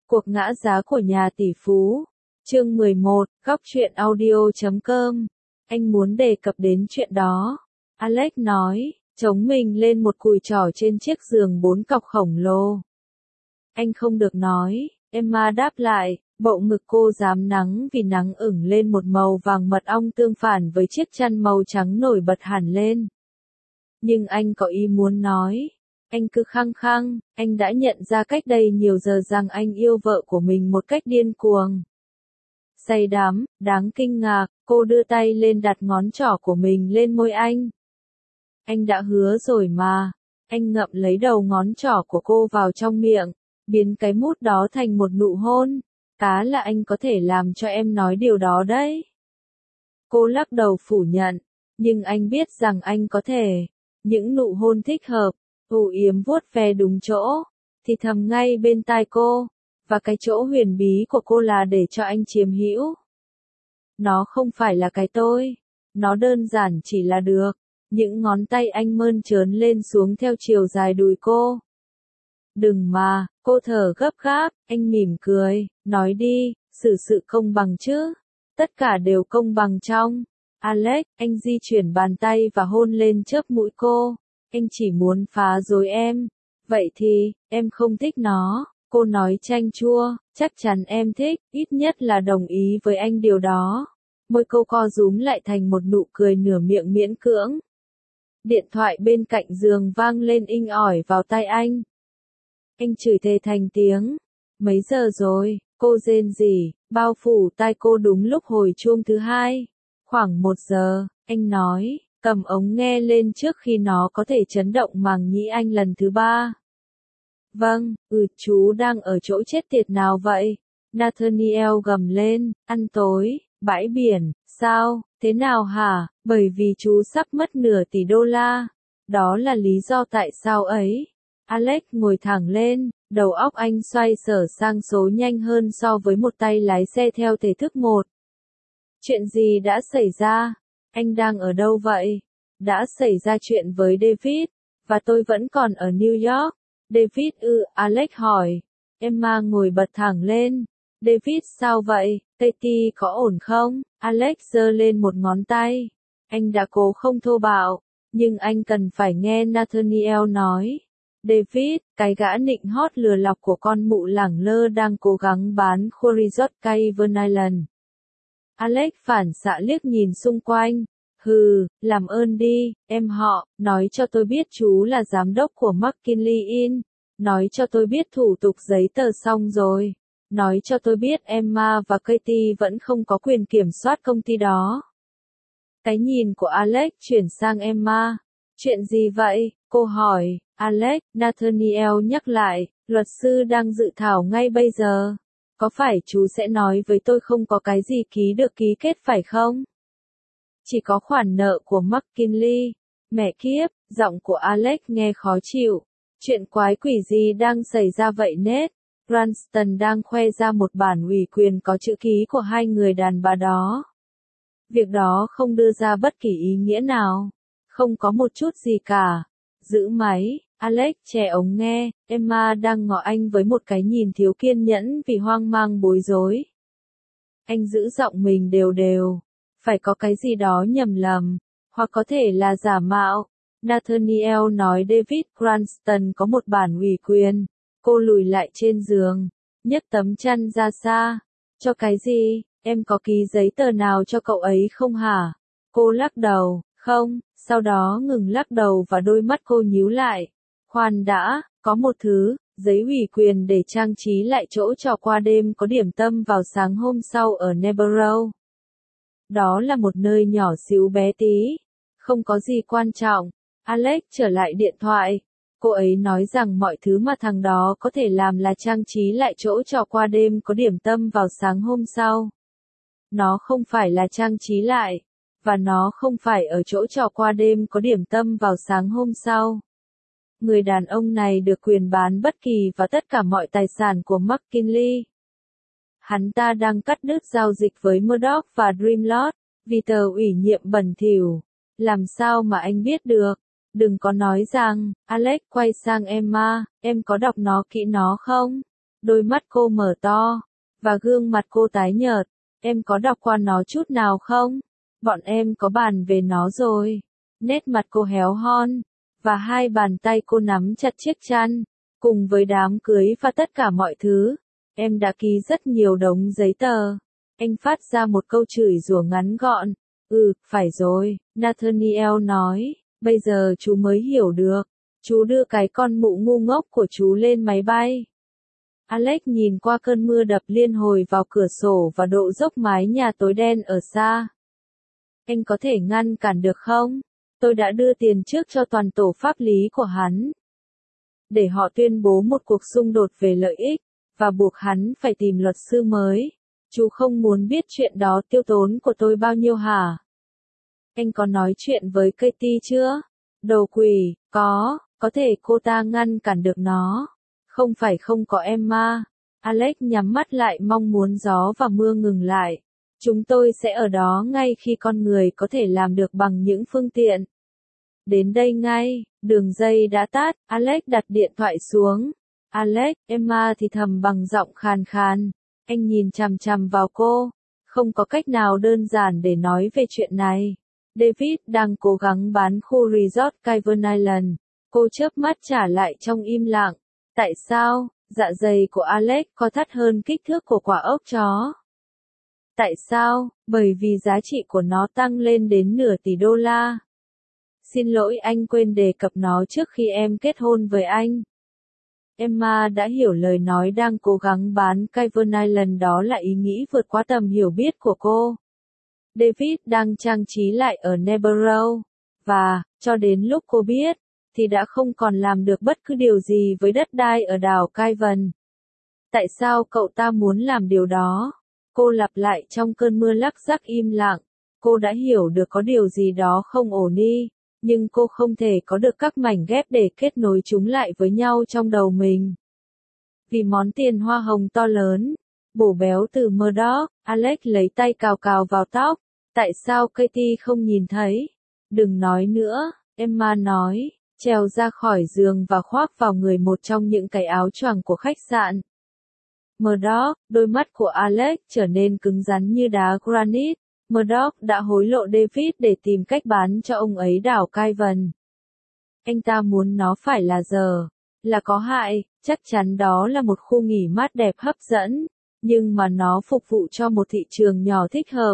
Cuộc ngã giá của nhà tỷ phú. Chương 11, góc truyện audio.com. Anh muốn đề cập đến chuyện đó. Alex nói, chống mình lên một cùi chỏ trên chiếc giường 4 cọc khổng lồ. Anh không được nói, Emma đáp lại, bộ ngực cô rám nắng vì nắng ửng lên một màu vàng mật ong tương phản với chiếc chăn màu trắng nổi bật hẳn lên. Nhưng anh có ý muốn nói. Anh cứ khăng khăng, anh đã nhận ra cách đây nhiều giờ rằng anh yêu vợ của mình một cách điên cuồng. Say đắm, đáng kinh ngạc, cô đưa tay lên đặt ngón trỏ của mình lên môi anh. Anh đã hứa rồi mà. Anh ngậm lấy đầu ngón trỏ của cô vào trong miệng, biến cái mút đó thành một nụ hôn. Cá là anh có thể làm cho em nói điều đó đấy. Cô lắc đầu phủ nhận, nhưng anh biết rằng anh có thể. Những nụ hôn thích hợp, ù yếm vuốt ve đúng chỗ, thì thầm ngay bên tai cô, và cái chỗ huyền bí của cô là để cho anh chiếm hữu. Nó không phải là cái tôi, nó đơn giản chỉ là được. Những ngón tay anh mơn trớn lên xuống theo chiều dài đùi cô. Đừng mà, cô thở gấp gáp, anh mỉm cười, nói đi, xử sự công bằng chứ. Tất cả đều công bằng trong. Alex, anh di chuyển bàn tay và hôn lên chớp mũi cô. Anh chỉ muốn phá rối em. Vậy thì, em không thích nó. Cô nói chanh chua, chắc chắn em thích, ít nhất là đồng ý với anh điều đó. Môi cô co rúm lại thành một nụ cười nửa miệng miễn cưỡng. Điện thoại bên cạnh giường vang lên inh ỏi vào tai anh. Anh chửi thề thành tiếng. Mấy giờ rồi, cô rên rỉ, bao phủ tai cô đúng lúc hồi chuông thứ hai. Khoảng 1 giờ, anh nói, cầm ống nghe lên trước khi nó có thể chấn động màng nhĩ anh lần thứ 3. Vâng, chú đang ở chỗ chết tiệt nào vậy? Nathaniel gầm lên, ăn tối, bãi biển, sao, thế nào hả? Bởi vì chú sắp mất nửa tỷ đô la. Đó là lý do tại sao ấy. Alex ngồi thẳng lên, đầu óc anh xoay sở sang số nhanh hơn so với một tay lái xe theo thể thức 1. Chuyện gì đã xảy ra? Anh đang ở đâu vậy? Đã xảy ra chuyện với David, và tôi vẫn còn ở New York. David Alex hỏi. Emma ngồi bật thẳng lên. David sao vậy? Katie có ổn không? Alex giơ lên một ngón tay. Anh đã cố không thô bạo, nhưng anh cần phải nghe Nathaniel nói. David, cái gã nịnh hót lừa lọc của con mụ lẳng lơ đang cố gắng bán khu resort Cayman Island. Alex phản xạ liếc nhìn xung quanh. Hừ, làm ơn đi, em họ, nói cho tôi biết chú là giám đốc của McKinley Inn. Nói cho tôi biết thủ tục giấy tờ xong rồi. Nói cho tôi biết Emma và Katie vẫn không có quyền kiểm soát công ty đó. Cái nhìn của Alex chuyển sang Emma. Chuyện gì vậy? Cô hỏi. Alex, Nathaniel nhắc lại, luật sư đang dự thảo ngay bây giờ. Có phải chú sẽ nói với tôi không có cái gì được ký kết phải không? Chỉ có khoản nợ của McKinley. Mẹ kiếp, giọng của Alex nghe khó chịu. Chuyện quái quỷ gì đang xảy ra vậy Ned? Cranston đang khoe ra một bản ủy quyền có chữ ký của hai người đàn bà đó. Việc đó không đưa ra bất kỳ ý nghĩa nào. Không có một chút gì cả. Giữ máy, Alex chè ống nghe, Emma đang ngó anh với một cái nhìn thiếu kiên nhẫn vì hoang mang bối rối. Anh giữ giọng mình đều đều. Phải có cái gì đó nhầm lầm, hoặc có thể là giả mạo. Nathaniel nói David Cranston có một bản ủy quyền. Cô lùi lại trên giường, nhấc tấm chăn ra xa. Cho cái gì? Em có ký giấy tờ nào cho cậu ấy không hả? Cô lắc đầu, không, sau đó ngừng lắc đầu và đôi mắt cô nhíu lại. Khoan đã, có một thứ, giấy ủy quyền để trang trí lại chỗ trò qua đêm có điểm tâm vào sáng hôm sau ở Neighborough. Đó là một nơi nhỏ xíu bé tí. Không có gì quan trọng. Alex trở lại điện thoại. Cô ấy nói rằng mọi thứ mà thằng đó có thể làm là trang trí lại chỗ trò qua đêm có điểm tâm vào sáng hôm sau. Nó không phải là trang trí lại. Và nó không phải ở chỗ trò qua đêm có điểm tâm vào sáng hôm sau. Người đàn ông này được quyền bán bất kỳ và tất cả mọi tài sản của McKinley. Hắn ta đang cắt đứt giao dịch với Murdoch và Dreamlord, vì tờ ủy nhiệm bẩn thỉu. Làm sao mà anh biết được? Đừng có nói rằng, Alex quay sang Emma, em có đọc nó kỹ nó không? Đôi mắt cô mở to, và gương mặt cô tái nhợt. Em có đọc qua nó chút nào không? Bọn em có bàn về nó rồi. Nét mặt cô héo hon, và hai bàn tay cô nắm chặt chiếc chăn, cùng với đám cưới và tất cả mọi thứ. Em đã ký rất nhiều đống giấy tờ. Anh phát ra một câu chửi rủa ngắn gọn. Phải rồi, Nathaniel nói, bây giờ chú mới hiểu được. Chú đưa cái con mụ ngu ngốc của chú lên máy bay. Alex nhìn qua cơn mưa đập liên hồi vào cửa sổ và độ dốc mái nhà tối đen ở xa. Anh có thể ngăn cản được không? Tôi đã đưa tiền trước cho toàn tổ pháp lý của hắn, để họ tuyên bố một cuộc xung đột về lợi ích, và buộc hắn phải tìm luật sư mới. Chú không muốn biết chuyện đó tiêu tốn của tôi bao nhiêu hả? Anh có nói chuyện với Katie chưa? Đồ quỷ, có thể cô ta ngăn cản được nó. Không phải không có Emma. Alex nhắm mắt lại mong muốn gió và mưa ngừng lại. Chúng tôi sẽ ở đó ngay khi con người có thể làm được bằng những phương tiện. Đến đây ngay, đường dây đã tắt, Alex đặt điện thoại xuống. Alex, Emma thì thầm bằng giọng khàn khàn. Anh nhìn chằm chằm vào cô. Không có cách nào đơn giản để nói về chuyện này. David đang cố gắng bán khu resort Cayman Island. Cô chớp mắt trả lại trong im lặng. Tại sao? Dạ dày của Alex có thắt hơn kích thước của quả ốc chó. Tại sao? Bởi vì giá trị của nó tăng lên đến nửa tỷ đô la. Xin lỗi, anh quên đề cập nó trước khi em kết hôn với anh. Emma đã hiểu lời nói đang cố gắng bán Cayman Island đó là ý nghĩ vượt quá tầm hiểu biết của cô. David đang trang trí lại ở Neighborough, và, cho đến lúc cô biết, thì đã không còn làm được bất cứ điều gì với đất đai ở đảo Cayman. Tại sao cậu ta muốn làm điều đó? Cô lặp lại trong cơn mưa lắc rắc im lặng. Cô đã hiểu được có điều gì đó không ổn đi, nhưng cô không thể có được các mảnh ghép để kết nối chúng lại với nhau trong đầu mình. Vì món tiền hoa hồng to lớn, bổ béo từ Murdoch, Alex lấy tay cào cào vào tóc. Tại sao Katie không nhìn thấy? Đừng nói nữa, Emma nói, trèo ra khỏi giường và khoác vào người một trong những cái áo choàng của khách sạn. Murdoch, đôi mắt của Alex trở nên cứng rắn như đá granite. Murdoch đã hối lộ David để tìm cách bán cho ông ấy đảo Cayman. Anh ta muốn nó phải là giờ, là có hại, chắc chắn đó là một khu nghỉ mát đẹp hấp dẫn, nhưng mà nó phục vụ cho một thị trường nhỏ thích hợp.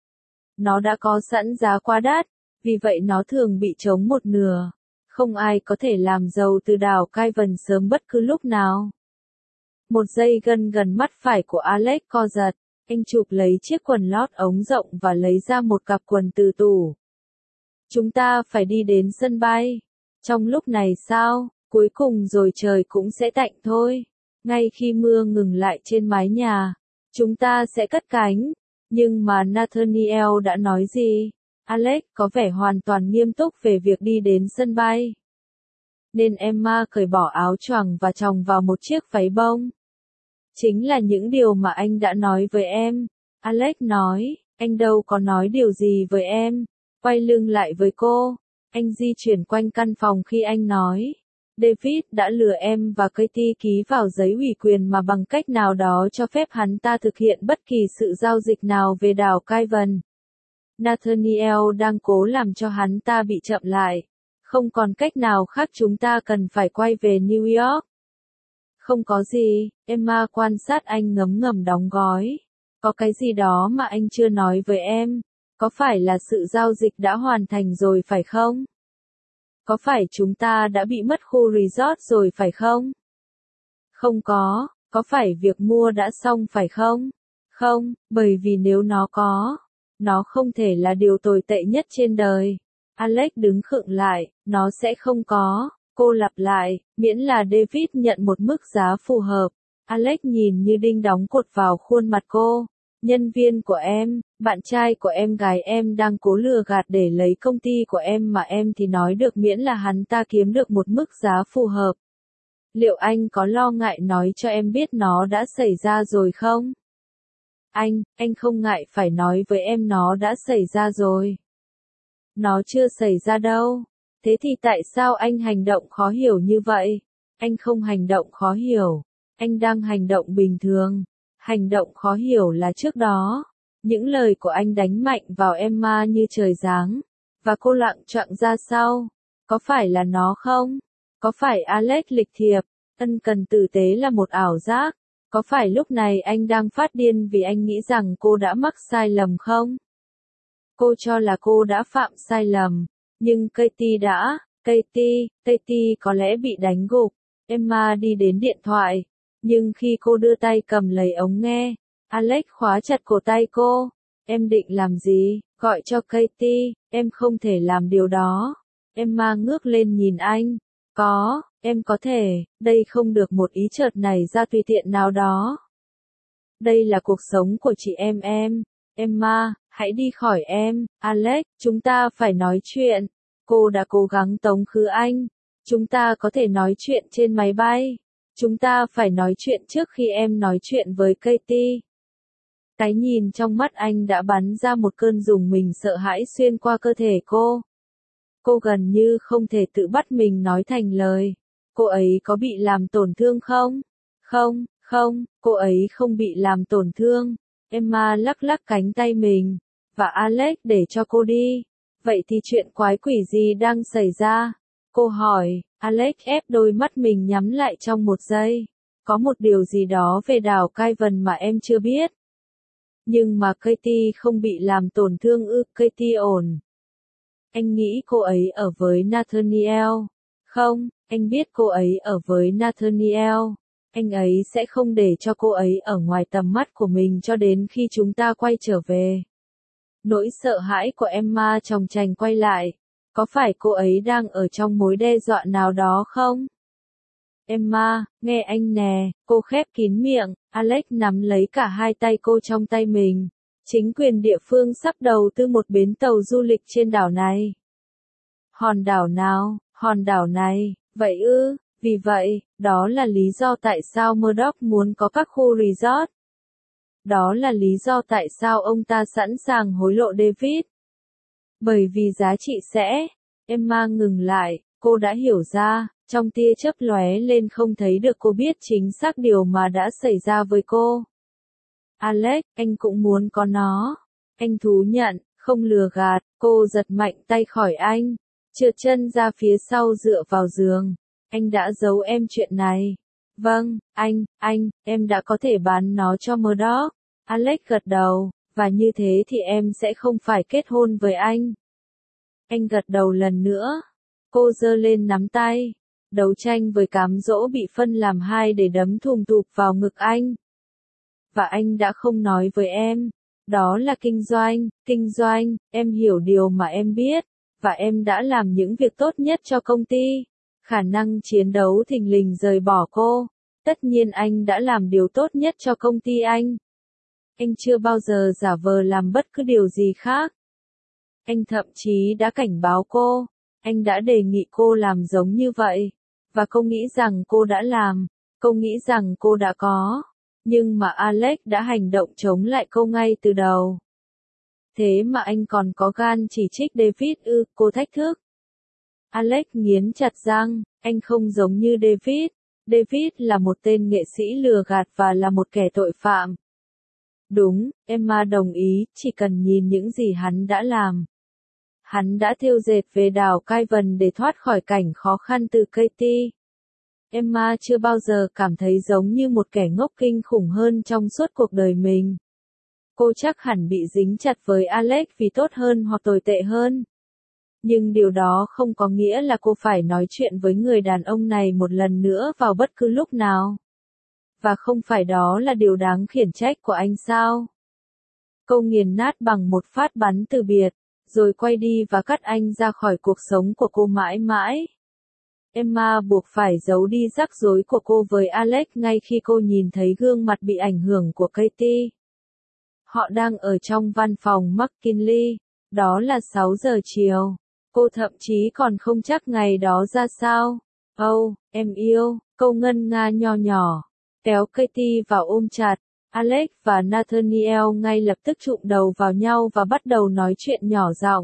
Nó đã có sẵn giá quá đắt, vì vậy nó thường bị trống một nửa. Không ai có thể làm giàu từ đảo Cayman sớm bất cứ lúc nào. Một giây gần mắt phải của Alex co giật. Anh chụp lấy chiếc quần lót ống rộng và lấy ra một cặp quần từ tủ. Chúng ta phải đi đến sân bay. Trong lúc này sao? Cuối cùng rồi trời cũng sẽ tạnh thôi. Ngay khi mưa ngừng lại trên mái nhà, chúng ta sẽ cất cánh. Nhưng mà Nathaniel đã nói gì? Alex có vẻ hoàn toàn nghiêm túc về việc đi đến sân bay. Nên Emma cởi bỏ áo choàng và choàng vào một chiếc váy bông. Chính là những điều mà anh đã nói với em. Alex nói, anh đâu có nói điều gì với em. Quay lưng lại với cô. Anh di chuyển quanh căn phòng khi anh nói. David đã lừa em và Katie ký vào giấy ủy quyền mà bằng cách nào đó cho phép hắn ta thực hiện bất kỳ sự giao dịch nào về đảo Cayman. Nathaniel đang cố làm cho hắn ta bị chậm lại. Không còn cách nào khác, chúng ta cần phải quay về New York. Không có gì, Emma quan sát anh ngấm ngầm đóng gói. Có cái gì đó mà anh chưa nói với em. Có phải là sự giao dịch đã hoàn thành rồi phải không? Có phải chúng ta đã bị mất khu resort rồi phải không? Không có phải việc mua đã xong phải không? Không, bởi vì nếu nó không thể là điều tồi tệ nhất trên đời. Alex đứng khựng lại, nó sẽ không có. Cô lặp lại, miễn là David nhận một mức giá phù hợp. Alex nhìn như đinh đóng cột vào khuôn mặt cô. Nhân viên của em, bạn trai của em gái em đang cố lừa gạt để lấy công ty của em mà em thì nói được miễn là hắn ta kiếm được một mức giá phù hợp. Liệu anh có lo ngại nói cho em biết nó đã xảy ra rồi không? Anh không ngại phải nói với em nó đã xảy ra rồi. Nó chưa xảy ra đâu. Thế thì tại sao anh hành động khó hiểu như vậy? Anh không hành động khó hiểu. Anh đang hành động bình thường. Hành động khó hiểu là trước đó, những lời của anh đánh mạnh vào Emma như trời giáng, và cô lặng choạng ra sau. Có phải là nó không? Có phải Alex lịch thiệp, ân cần tử tế là một ảo giác? Có phải lúc này anh đang phát điên vì anh nghĩ rằng cô đã mắc sai lầm không? Cô cho là cô đã phạm sai lầm, nhưng Katie có lẽ bị đánh gục. Emma đi đến điện thoại, nhưng khi cô đưa tay cầm lấy ống nghe, Alex khóa chặt cổ tay cô. Em định làm gì? Gọi cho Katie, em không thể làm điều đó. Emma ngước lên nhìn anh. Em có thể, đây không được một ý chợt nảy ra tùy tiện nào đó. Đây là cuộc sống của chị em. Emma, hãy đi khỏi em, Alex, chúng ta phải nói chuyện. Cô đã cố gắng tống khứ anh. Chúng ta có thể nói chuyện trên máy bay. Chúng ta phải nói chuyện trước khi em nói chuyện với Katie. Cái nhìn trong mắt anh đã bắn ra một cơn rùng mình sợ hãi xuyên qua cơ thể cô. Cô gần như không thể tự bắt mình nói thành lời. Cô ấy có bị làm tổn thương không? Không, cô ấy không bị làm tổn thương. Emma lắc lắc cánh tay mình, và Alex để cho cô đi. Vậy thì chuyện quái quỷ gì đang xảy ra? Cô hỏi. Alex ép đôi mắt mình nhắm lại trong một giây. Có một điều gì đó về đảo Kaivan mà em chưa biết. Nhưng mà Katie không bị làm tổn thương ư? Katie ổn. Anh nghĩ cô ấy ở với Nathaniel. Không, anh biết cô ấy ở với Nathaniel. Anh ấy sẽ không để cho cô ấy ở ngoài tầm mắt của mình cho đến khi chúng ta quay trở về. Nỗi sợ hãi của Emma chồng chành quay lại. Có phải cô ấy đang ở trong mối đe dọa nào đó không? Emma, nghe anh nè, cô khép kín miệng, Alex nắm lấy cả hai tay cô trong tay mình. Chính quyền địa phương sắp đầu tư một bến tàu du lịch trên đảo này. Hòn đảo nào? Hòn đảo này, vậy ư? Vì vậy, đó là lý do tại sao Murdoch muốn có các khu resort. Đó là lý do tại sao ông ta sẵn sàng hối lộ David. Bởi vì giá trị sẽ. Emma ngừng lại, cô đã hiểu ra, trong tia chớp lóe lên không thấy được cô biết chính xác điều mà đã xảy ra với cô. Alex, anh cũng muốn có nó. Anh thú nhận, không lừa gạt, cô giật mạnh tay khỏi anh, trượt chân ra phía sau dựa vào giường. Anh đã giấu em chuyện này. Vâng, em đã có thể bán nó cho Murdoch. Alex gật đầu, và như thế thì em sẽ không phải kết hôn với anh. Anh gật đầu lần nữa. Cô giơ lên nắm tay, đấu tranh với cám dỗ bị phân làm hai để đấm thùm thụp vào ngực anh. Và anh đã không nói với em. Đó là kinh doanh, em hiểu điều mà em biết, và em đã làm những việc tốt nhất cho công ty. Khả năng chiến đấu thình lình rời bỏ cô. Tất nhiên anh đã làm điều tốt nhất cho công ty anh. Anh chưa bao giờ giả vờ làm bất cứ điều gì khác. Anh thậm chí đã cảnh báo cô. Anh đã đề nghị cô làm giống như vậy. Và cô nghĩ rằng cô đã làm. Cô nghĩ rằng cô đã có. Nhưng mà Alex đã hành động chống lại cô ngay từ đầu. Thế mà anh còn có gan chỉ trích David ư? Cô thách thức. Alex nghiến chặt răng, anh không giống như David. David là một tên nghệ sĩ lừa gạt và là một kẻ tội phạm. Đúng, Emma đồng ý, chỉ cần nhìn những gì hắn đã làm. Hắn đã thêu dệt về đảo Kaivan để thoát khỏi cảnh khó khăn từ Katie. Emma chưa bao giờ cảm thấy giống như một kẻ ngốc kinh khủng hơn trong suốt cuộc đời mình. Cô chắc hẳn bị dính chặt với Alex vì tốt hơn hoặc tồi tệ hơn. Nhưng điều đó không có nghĩa là cô phải nói chuyện với người đàn ông này một lần nữa vào bất cứ lúc nào. Và không phải đó là điều đáng khiển trách của anh sao? Cô nghiền nát bằng một phát bắn từ biệt, rồi quay đi và cắt anh ra khỏi cuộc sống của cô mãi mãi. Emma buộc phải giấu đi rắc rối của cô với Alex ngay khi cô nhìn thấy gương mặt bị ảnh hưởng của Katie. Họ đang ở trong văn phòng McKinley, đó là 6 giờ chiều. Cô thậm chí còn không chắc ngày đó ra sao. Em yêu, câu ngân nga nho nhỏ, kéo Katie vào ôm chặt. Alex và Nathaniel ngay lập tức chụm đầu vào nhau và bắt đầu nói chuyện nhỏ giọng.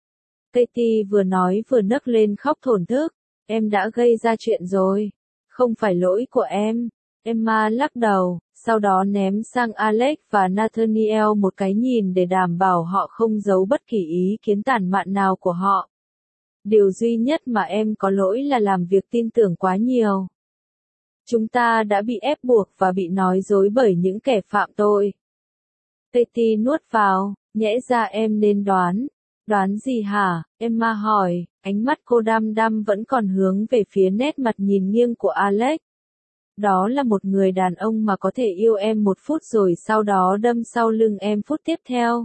Katie vừa nói vừa nấc lên khóc thổn thức. Em đã gây ra chuyện rồi. Không phải lỗi của em. Emma lắc đầu, sau đó ném sang Alex và Nathaniel một cái nhìn để đảm bảo họ không giấu bất kỳ ý kiến tản mạn nào của họ. Điều duy nhất mà em có lỗi là làm việc tin tưởng quá nhiều. Chúng ta đã bị ép buộc và bị nói dối bởi những kẻ phạm tội. Katie nuốt vào, nhẽ ra em nên đoán. Đoán gì hả? Emma hỏi, ánh mắt cô đăm đăm vẫn còn hướng về phía nét mặt nhìn nghiêng của Alex. Đó là một người đàn ông mà có thể yêu em một phút rồi sau đó đâm sau lưng em phút tiếp theo.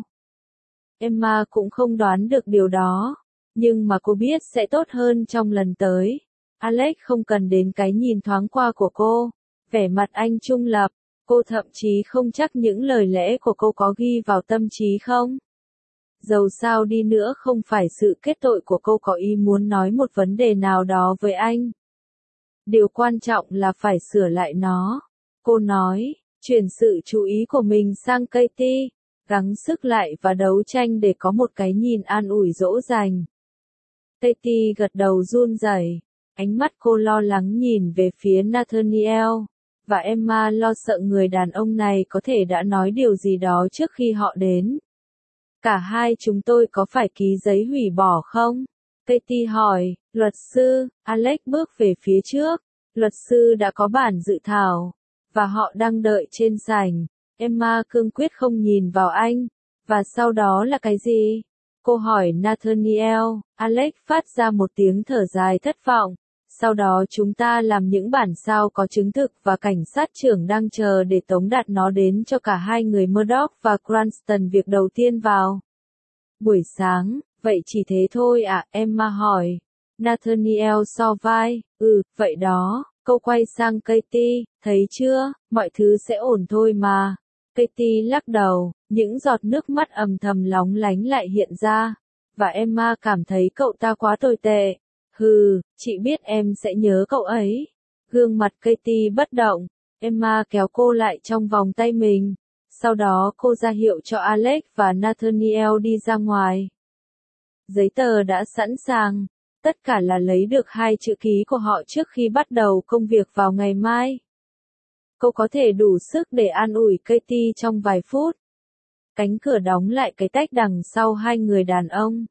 Emma cũng không đoán được điều đó, nhưng mà cô biết sẽ tốt hơn trong lần tới. Alex không cần đến cái nhìn thoáng qua của cô, vẻ mặt anh trung lập, cô thậm chí không chắc những lời lẽ của cô có ghi vào tâm trí không. Dầu sao đi nữa không phải sự kết tội của cô có ý muốn nói một vấn đề nào đó với anh. Điều quan trọng là phải sửa lại nó. Cô nói, chuyển sự chú ý của mình sang Katie, gắng sức lại và đấu tranh để có một cái nhìn an ủi dỗ dành. Katie gật đầu run rẩy, ánh mắt cô lo lắng nhìn về phía Nathaniel, và Emma lo sợ người đàn ông này có thể đã nói điều gì đó trước khi họ đến. Cả hai chúng tôi có phải ký giấy hủy bỏ không? Katie hỏi, luật sư, Alex bước về phía trước, luật sư đã có bản dự thảo, và họ đang đợi trên sảnh. Emma cương quyết không nhìn vào anh, và sau đó là cái gì? Cô hỏi Nathaniel, Alex phát ra một tiếng thở dài thất vọng. Sau đó chúng ta làm những bản sao có chứng thực và cảnh sát trưởng đang chờ để tống đạt nó đến cho cả hai người Murdoch và Cranston việc đầu tiên vào buổi sáng. Vậy chỉ thế thôi à? Emma hỏi. Nathaniel so vai, vậy đó. Cô quay sang Katie, thấy chưa, mọi thứ sẽ ổn thôi mà. Katie lắc đầu, những giọt nước mắt ầm thầm lóng lánh lại hiện ra, và Emma cảm thấy cậu ta quá tồi tệ. Chị biết em sẽ nhớ cậu ấy. Gương mặt Katie bất động, Emma kéo cô lại trong vòng tay mình. Sau đó cô ra hiệu cho Alex và Nathaniel đi ra ngoài. Giấy tờ đã sẵn sàng, tất cả là lấy được 2 chữ ký của họ trước khi bắt đầu công việc vào ngày mai. Cô có thể đủ sức để an ủi Katie trong vài phút. Cánh cửa đóng lại cái tách đằng sau hai người đàn ông.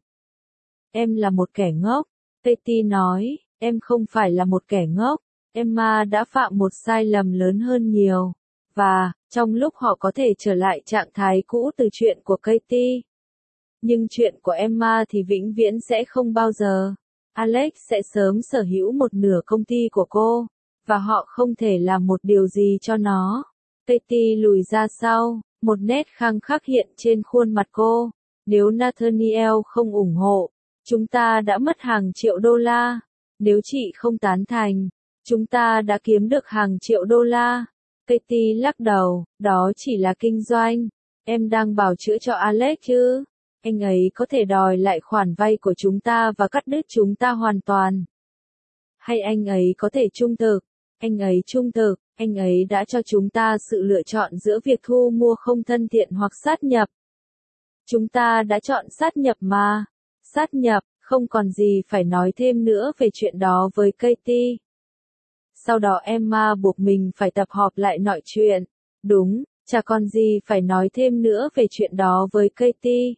Em là một kẻ ngốc, Katie nói, em không phải là một kẻ ngốc. Emma đã phạm một sai lầm lớn hơn nhiều, và, trong lúc họ có thể trở lại trạng thái cũ từ chuyện của Katie. Nhưng chuyện của Emma thì vĩnh viễn sẽ không bao giờ. Alex sẽ sớm sở hữu một nửa công ty của cô, và họ không thể làm một điều gì cho nó. Katie lùi ra sau, một nét khăng khắc hiện trên khuôn mặt cô. Nếu Nathaniel không ủng hộ, chúng ta đã mất hàng triệu đô la. Nếu chị không tán thành, chúng ta đã kiếm được hàng triệu đô la. Katie lắc đầu, đó chỉ là kinh doanh. Em đang bào chữa cho Alex chứ? Anh ấy có thể đòi lại khoản vay của chúng ta và cắt đứt chúng ta hoàn toàn. Hay anh ấy có thể trung thực? Anh ấy trung thực, anh ấy đã cho chúng ta sự lựa chọn giữa việc thu mua không thân thiện hoặc sát nhập. Chúng ta đã chọn sát nhập mà. Sát nhập, không còn gì phải nói thêm nữa về chuyện đó với Katie. Sau đó Emma buộc mình phải tập họp lại mọi chuyện. Đúng, chả còn gì phải nói thêm nữa về chuyện đó với Katie.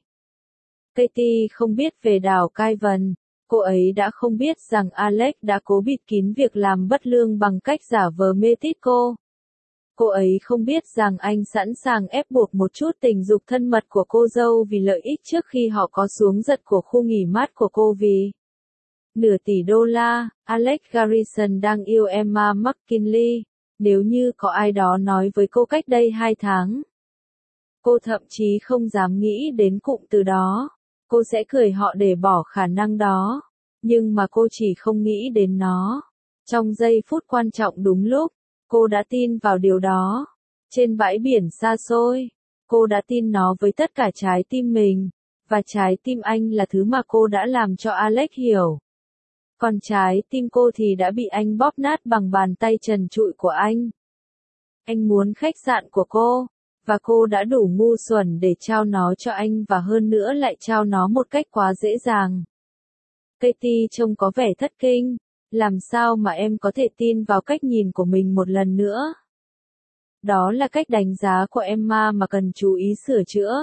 Katie không biết về đảo Kaivan. Cô ấy đã không biết rằng Alex đã cố bịt kín việc làm bất lương bằng cách giả vờ mê tít cô. Cô ấy không biết rằng anh sẵn sàng ép buộc một chút tình dục thân mật của cô dâu vì lợi ích trước khi họ có xuống giật của khu nghỉ mát của cô vì nửa tỷ đô la. Alex Garrison đang yêu Emma McKinley. Nếu như có ai đó nói với cô cách đây 2 tháng, cô thậm chí không dám nghĩ đến cụm từ đó. Cô sẽ cười họ để bỏ khả năng đó. Nhưng mà cô chỉ không nghĩ đến nó. Trong giây phút quan trọng đúng lúc, cô đã tin vào điều đó. Trên bãi biển xa xôi, cô đã tin nó với tất cả trái tim mình. Và trái tim anh là thứ mà cô đã làm cho Alex hiểu. Còn trái tim cô thì đã bị anh bóp nát bằng bàn tay trần trụi của anh. Anh muốn khách sạn của cô. Và cô đã đủ ngu xuẩn để trao nó cho anh và hơn nữa lại trao nó một cách quá dễ dàng. Katie trông có vẻ thất kinh. Làm sao mà em có thể tin vào cách nhìn của mình một lần nữa? Đó là cách đánh giá của Emma mà cần chú ý sửa chữa.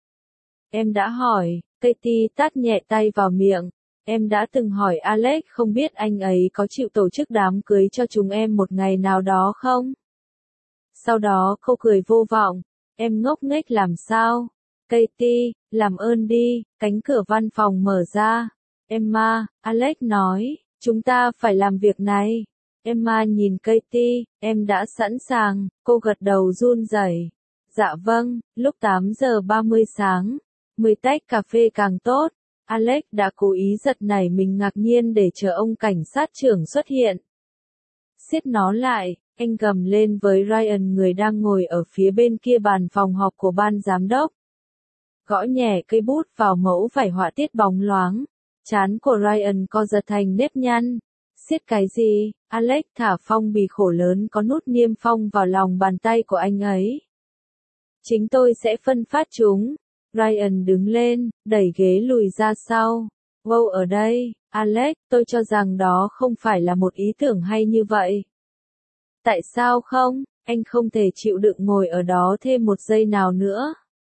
Em đã hỏi, Katie tát nhẹ tay vào miệng. Em đã từng hỏi Alex không biết anh ấy có chịu tổ chức đám cưới cho chúng em một ngày nào đó không? Sau đó cô cười vô vọng. Em ngốc nghếch làm sao? Katie, làm ơn đi, cánh cửa văn phòng mở ra. Emma, Alex nói, chúng ta phải làm việc này. Emma nhìn Katie, em đã sẵn sàng, cô gật đầu run rẩy. Dạ vâng, lúc 8 giờ 30 sáng, 10 tách cà phê càng tốt. Alex đã cố ý giật nảy mình ngạc nhiên để chờ ông cảnh sát trưởng xuất hiện. Siết nó lại, anh gầm lên với Ryan người đang ngồi ở phía bên kia bàn phòng họp của ban giám đốc. Gõ nhẹ cây bút vào mẫu vải họa tiết bóng loáng. Trán của Ryan co giật thành nếp nhăn. Siết cái gì? Alex thả phong bì khổ lớn có nút niêm phong vào lòng bàn tay của anh ấy. Chính tôi sẽ phân phát chúng. Ryan đứng lên, đẩy ghế lùi ra sau. Wow ở đây, Alex, tôi cho rằng đó không phải là một ý tưởng hay như vậy. Tại sao không? Anh không thể chịu đựng ngồi ở đó thêm một giây nào nữa.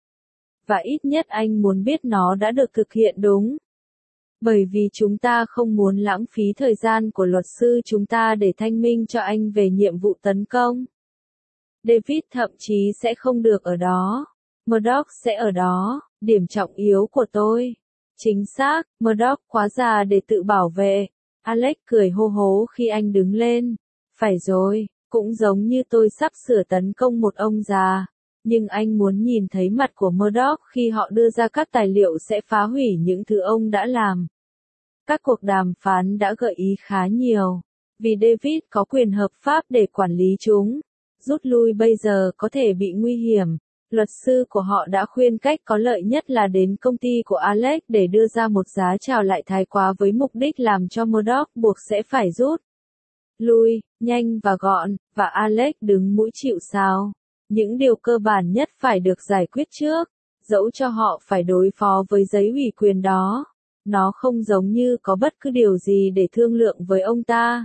Và ít nhất anh muốn biết nó đã được thực hiện đúng. Bởi vì chúng ta không muốn lãng phí thời gian của luật sư chúng ta để thanh minh cho anh về nhiệm vụ tấn công. David thậm chí sẽ không được ở đó. Murdoch sẽ ở đó, điểm trọng yếu của tôi. Chính xác, Murdoch quá già để tự bảo vệ. Alex cười hô hố khi anh đứng lên. Phải rồi, cũng giống như tôi sắp sửa tấn công một ông già. Nhưng anh muốn nhìn thấy mặt của Murdoch khi họ đưa ra các tài liệu sẽ phá hủy những thứ ông đã làm. Các cuộc đàm phán đã gợi ý khá nhiều. Vì David có quyền hợp pháp để quản lý chúng. Rút lui bây giờ có thể bị nguy hiểm. Luật sư của họ đã khuyên cách có lợi nhất là đến công ty của Alex để đưa ra một giá chào lại thái quá với mục đích làm cho Murdoch buộc sẽ phải rút lui, nhanh và gọn, và Alex đứng mũi chịu sào. Những điều cơ bản nhất phải được giải quyết trước, dẫu cho họ phải đối phó với giấy ủy quyền đó. Nó không giống như có bất cứ điều gì để thương lượng với ông ta.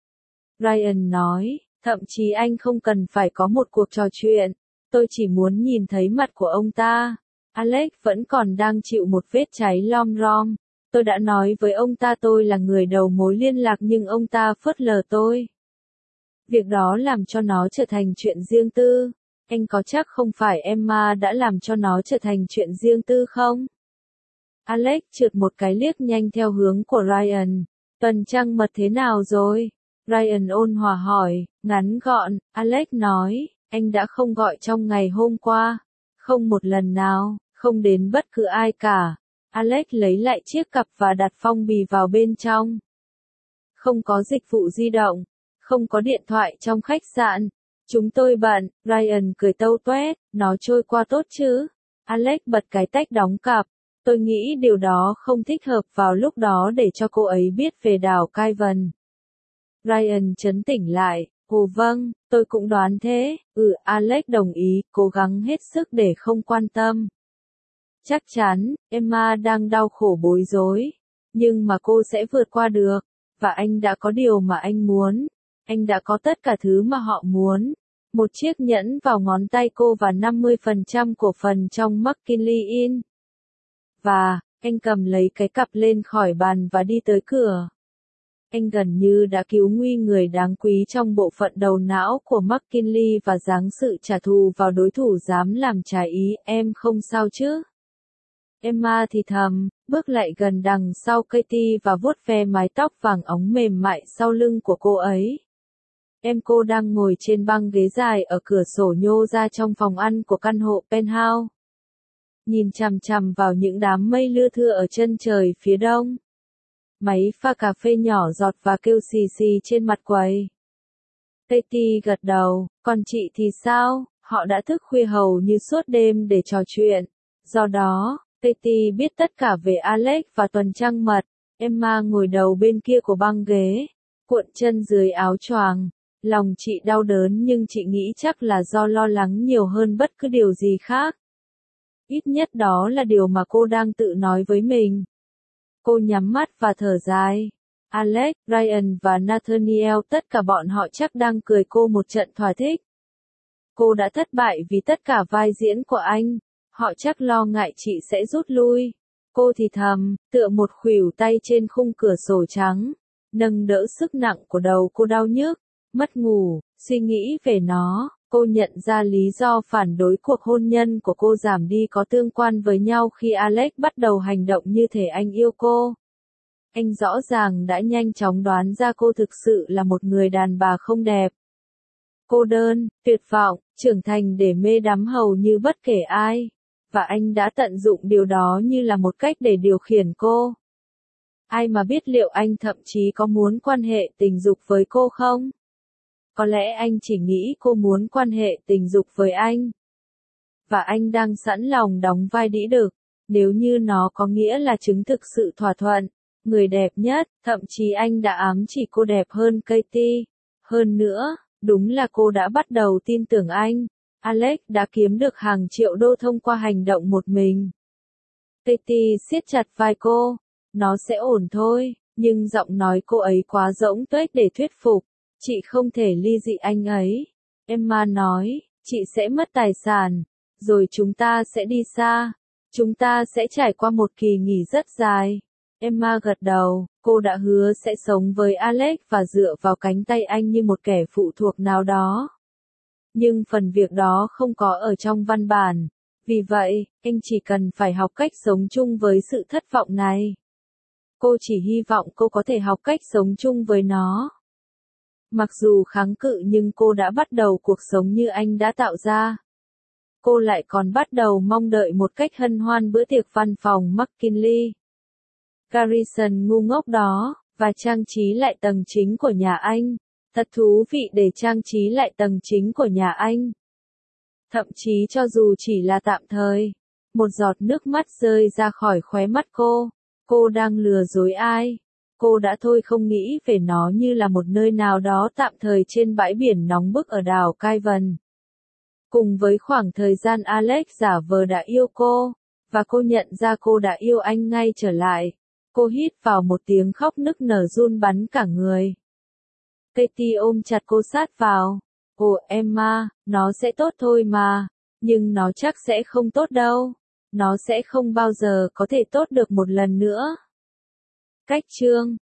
Ryan nói, thậm chí anh không cần phải có một cuộc trò chuyện. Tôi chỉ muốn nhìn thấy mặt của ông ta. Alex vẫn còn đang chịu một vết cháy lom rom. Tôi đã nói với ông ta tôi là người đầu mối liên lạc nhưng ông ta phớt lờ tôi. Việc đó làm cho nó trở thành chuyện riêng tư. Anh có chắc không phải Emma đã làm cho nó trở thành chuyện riêng tư không? Alex trượt một cái liếc nhanh theo hướng của Ryan. Tuần trăng mật thế nào rồi? Ryan ôn hòa hỏi, ngắn gọn, Alex nói, anh đã không gọi trong ngày hôm qua. Không một lần nào, không đến bất cứ ai cả. Alex lấy lại chiếc cặp và đặt phong bì vào bên trong. Không có dịch vụ di động, không có điện thoại trong khách sạn. Chúng tôi bận, Ryan cười tâu toét, nó trôi qua tốt chứ? Alex bật cái tách đóng cặp. Tôi nghĩ điều đó không thích hợp vào lúc đó để cho cô ấy biết về đảo Kaivan. Ryan trấn tĩnh lại, ồ vâng, tôi cũng đoán thế, Alex đồng ý, cố gắng hết sức để không quan tâm. Chắc chắn, Emma đang đau khổ bối rối, nhưng mà cô sẽ vượt qua được, và anh đã có điều mà anh muốn, anh đã có tất cả thứ mà họ muốn. Một chiếc nhẫn vào ngón tay cô và 50% cổ phần trong McKinley Inn. Và, anh cầm lấy cái cặp lên khỏi bàn và đi tới cửa. Anh gần như đã cứu nguy người đáng quý trong bộ phận đầu não của McKinley và giáng sự trả thù vào đối thủ dám làm trái ý, em không sao chứ? Emma thì thầm, bước lại gần đằng sau Katie và vuốt ve mái tóc vàng óng mềm mại sau lưng của cô ấy. Cô đang ngồi trên băng ghế dài ở cửa sổ nhô ra trong phòng ăn của căn hộ penthouse. Nhìn chằm chằm vào những đám mây lưa thưa ở chân trời phía đông. Máy pha cà phê nhỏ giọt và kêu xì xì trên mặt quầy. Katie gật đầu, còn chị thì sao? Họ đã thức khuya hầu như suốt đêm để trò chuyện. Do đó, Katie biết tất cả về Alex và tuần trăng mật. Emma ngồi đầu bên kia của băng ghế, cuộn chân dưới áo choàng. Lòng chị đau đớn nhưng chị nghĩ chắc là do lo lắng nhiều hơn bất cứ điều gì khác. Ít nhất đó là điều mà cô đang tự nói với mình. Cô nhắm mắt và thở dài. Alex, Ryan và Nathaniel tất cả bọn họ chắc đang cười cô một trận thỏa thích. Cô đã thất bại vì tất cả vai diễn của anh. Họ chắc lo ngại chị sẽ rút lui. Cô thì thầm, tựa một khuỷu tay trên khung cửa sổ trắng. Nâng đỡ sức nặng của đầu cô đau nhức. Mất ngủ, suy nghĩ về nó. Cô nhận ra lý do phản đối cuộc hôn nhân của cô giảm đi có tương quan với nhau khi Alex bắt đầu hành động như thể anh yêu cô. Anh rõ ràng đã nhanh chóng đoán ra cô thực sự là một người đàn bà không đẹp. Cô đơn, tuyệt vọng, trưởng thành để mê đắm hầu như bất kể ai. Và anh đã tận dụng điều đó như là một cách để điều khiển cô. Ai mà biết liệu anh thậm chí có muốn quan hệ tình dục với cô không? Có lẽ anh chỉ nghĩ cô muốn quan hệ tình dục với anh. Và anh đang sẵn lòng đóng vai đĩ đực, nếu như nó có nghĩa là chứng thực sự thỏa thuận. Người đẹp nhất, thậm chí anh đã ám chỉ cô đẹp hơn Katie. Hơn nữa, đúng là cô đã bắt đầu tin tưởng anh. Alex đã kiếm được hàng triệu đô thông qua hành động một mình. Katie siết chặt vai cô. Nó sẽ ổn thôi, nhưng giọng nói cô ấy quá rỗng tuếch để thuyết phục. Chị không thể ly dị anh ấy. Emma nói, chị sẽ mất tài sản, rồi chúng ta sẽ đi xa. Chúng ta sẽ trải qua một kỳ nghỉ rất dài. Emma gật đầu, cô đã hứa sẽ sống với Alex và dựa vào cánh tay anh như một kẻ phụ thuộc nào đó. Nhưng phần việc đó không có ở trong văn bản. Vì vậy, anh chỉ cần phải học cách sống chung với sự thất vọng này. Cô chỉ hy vọng cô có thể học cách sống chung với nó. Mặc dù kháng cự nhưng cô đã bắt đầu cuộc sống như anh đã tạo ra. Cô lại còn bắt đầu mong đợi một cách hân hoan bữa tiệc văn phòng McKinley. Garrison ngu ngốc đó, và trang trí lại tầng chính của nhà anh. Thật thú vị để trang trí lại tầng chính của nhà anh. Thậm chí cho dù chỉ là tạm thời. Một giọt nước mắt rơi ra khỏi khóe mắt cô. Cô đang lừa dối ai? Cô đã thôi không nghĩ về nó như là một nơi nào đó tạm thời trên bãi biển nóng bức ở đảo Kaivan. Cùng với khoảng thời gian Alex giả vờ đã yêu cô, và cô nhận ra cô đã yêu anh ngay trở lại. Cô hít vào một tiếng khóc nức nở run bắn cả người. Katie ôm chặt cô sát vào. Ồ Emma, nó sẽ tốt thôi mà. Nhưng nó chắc sẽ không tốt đâu. Nó sẽ không bao giờ có thể tốt được một lần nữa. Cách chương